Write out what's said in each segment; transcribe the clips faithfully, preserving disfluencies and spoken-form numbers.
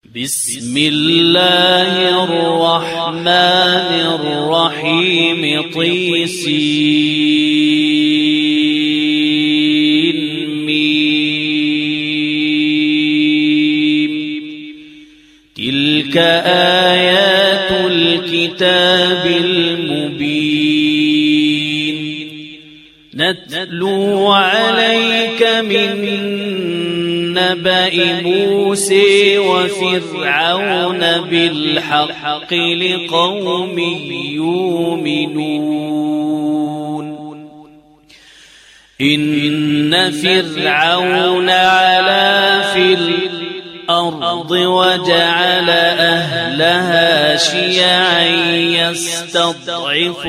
بسم الله الرحمن الرحيم طيسين ميم تلك آيات الكتاب المبين نتلو عليك من نبأ موسى وفرعون بالحق لقوم يؤمنون إن فرعون علا في الأرض وجعل أهلها شيعا يستضعف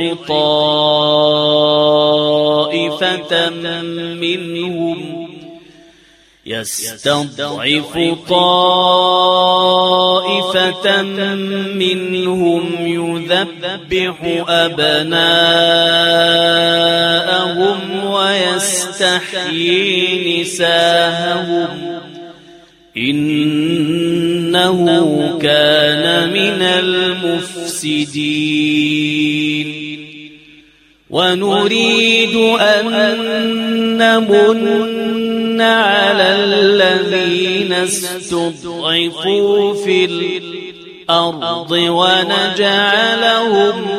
طائفة منهم يستضعف طائفة منهم يذبح أبناءهم ويستحيي نساءهم إنه كان من المفسدين ونريد أن نمن على الذين استضعفوا في الأرض ونجعلهم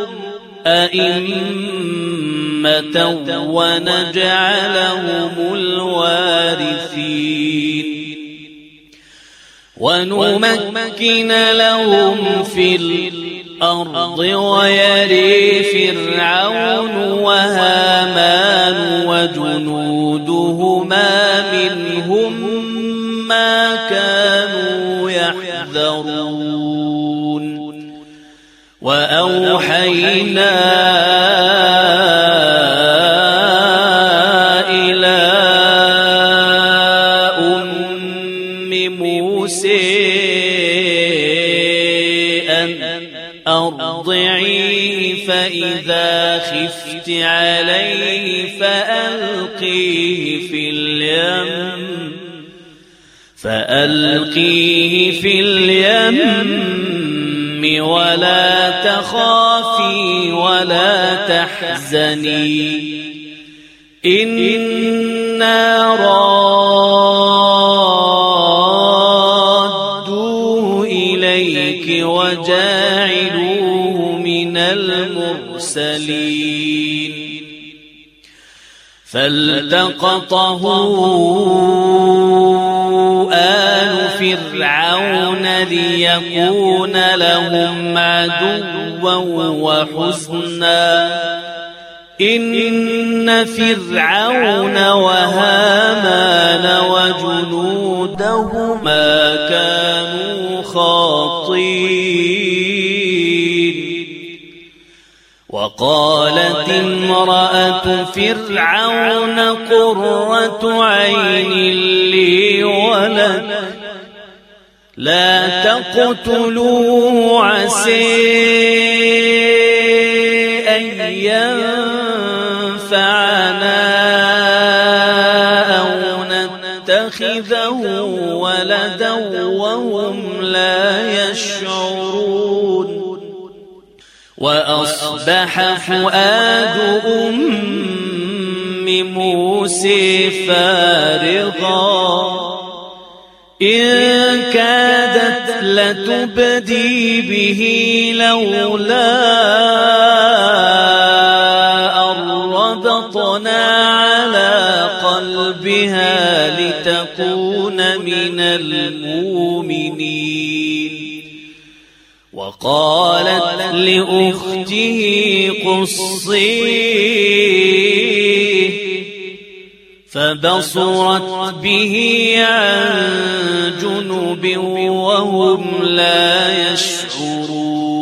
أئمة ونجعلهم الوارثين ونمكن لهم في الأرض ويري فرعون وهامان وجنودهما منهم ما كانوا يحذرون وأوحينا إلى أم موسى أن أرضعيه فإذا خفت عليه فألقيه في اليم فألقيه في اليم ولا تخافي ولا تحزني إنا رادوه إليك وجاعلوه من المرسلين فالتقطه آل فرعون ليكون لهم عدوا وحزنا إن فرعون وهامان وجنودهما كانوا خاطئين وقالت امرأة فرعون قرة عين لي ولك لا تقتلوه عسى أن ينفعنا أو نتخذه ولدا وهم لا يشعرون وأصبح فؤاد أم موسى فارغا إن كادت لتبدي به لولا أن ربطنا على قلبها لتكون من المؤمنين وقالت لأخته قصيه فبصرت به عن جنب وهم لا يشعرون